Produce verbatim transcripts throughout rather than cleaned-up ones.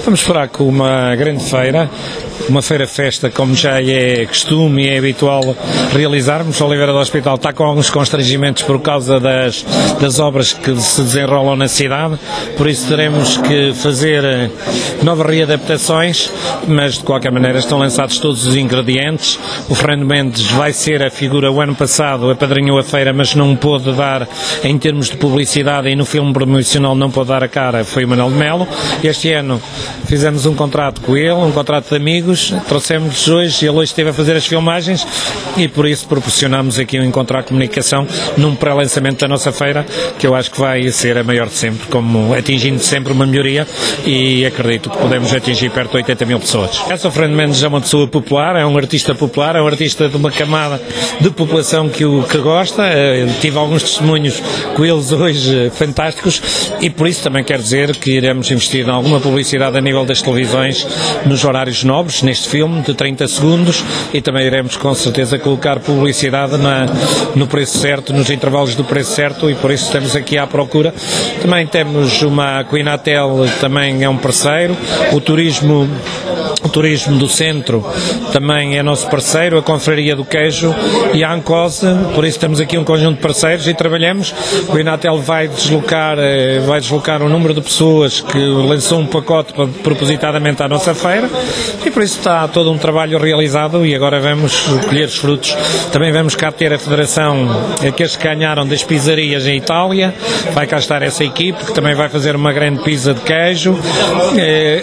Vamos esperar com uma grande feira, uma feira-festa, como já é costume e é habitual realizarmos. A Oliveira do Hospital está com alguns constrangimentos por causa das, das obras que se desenrolam na cidade, por isso teremos que fazer novas readaptações, mas de qualquer maneira estão lançados todos os ingredientes. O Fernando Mendes vai ser a figura, o ano passado apadrinhou a feira, mas não pôde dar em termos de publicidade e no filme promocional não pôde dar a cara, foi o Manuel de Melo. Este ano fizemos um contrato com ele, um contrato de amigos, trouxemos hoje, ele hoje esteve a fazer as filmagens e por isso proporcionamos aqui um encontro à comunicação num pré-lançamento da nossa feira, que eu acho que vai ser a maior de sempre, como atingindo sempre uma melhoria, e acredito que podemos atingir perto de oitenta mil pessoas. O Fernando Mendes é uma pessoa popular, é um artista popular, é um artista de uma camada de população que o que gosta. Eu tive alguns testemunhos com eles hoje fantásticos e por isso também quero dizer que iremos investir em alguma publicidade a nível das televisões nos horários nobres, neste filme de trinta segundos, e também iremos com certeza colocar publicidade na, no preço certo, nos intervalos do preço certo, e por isso estamos aqui à procura. Também temos uma Coinatel, também é um parceiro, o turismo O turismo do centro também é nosso parceiro, a Confraria do Queijo e a Ancose, por isso temos aqui um conjunto de parceiros e trabalhamos. O Inatel vai deslocar, vai deslocar um número de pessoas que lançou um pacote propositadamente à nossa feira e por isso está todo um trabalho realizado e agora vamos colher os frutos. Também vamos cá ter a federação, aqueles que ganharam das pizzarias em Itália, vai cá estar essa equipe que também vai fazer uma grande pizza de queijo, é,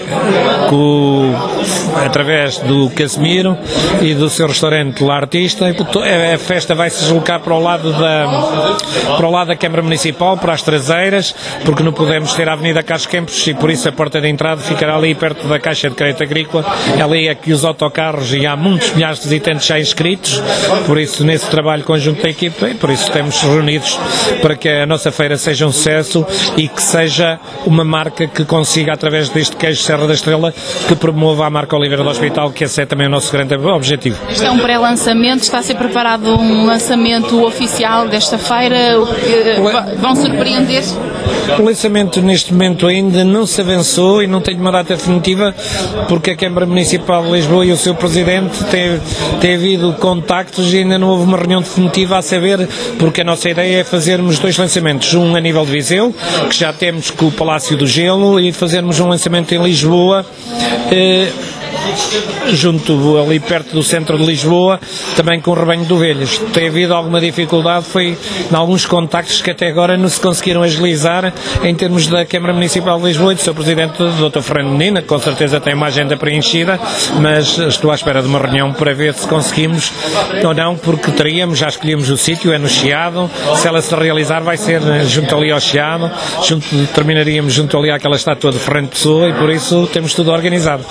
com através do Casemiro e do seu restaurante La Artista. A festa vai se deslocar para o lado da para o lado da Câmara Municipal, para as traseiras, porque não podemos ter a Avenida Carlos Campos e por isso a porta de entrada ficará ali perto da Caixa de Crédito Agrícola. Ali é que os autocarros, e há muitos milhares de visitantes já inscritos, por isso nesse trabalho conjunto da equipa, e por isso estamos reunidos para que a nossa feira seja um sucesso e que seja uma marca que consiga, através deste queijo Serra da Estrela, que promova a marca Oliveira do Hospital, que esse é também o nosso grande objetivo. Este é um pré-lançamento, está a ser preparado um lançamento oficial desta feira, vão surpreender? O lançamento neste momento ainda não se avançou e não tem uma data definitiva, porque a Câmara Municipal de Lisboa e o seu Presidente têm, têm havido contactos e ainda não houve uma reunião definitiva a saber, porque a nossa ideia é fazermos dois lançamentos, um a nível de Viseu, que já temos com o Palácio do Gelo, e fazermos um lançamento em Lisboa, eh, junto ali perto do centro de Lisboa, também com o rebanho de ovelhas. Tem havido alguma dificuldade, foi em alguns contactos que até agora não se conseguiram agilizar em termos da Câmara Municipal de Lisboa e do seu Presidente, doutor Fernando Medina, que com certeza tem uma agenda preenchida, mas estou à espera de uma reunião para ver se conseguimos ou não, porque teríamos, já escolhemos o sítio, é no Chiado, se ela se realizar vai ser junto ali ao Chiado, junto, terminaríamos junto ali àquela estátua de Fernando Pessoa e por isso temos tudo organizado.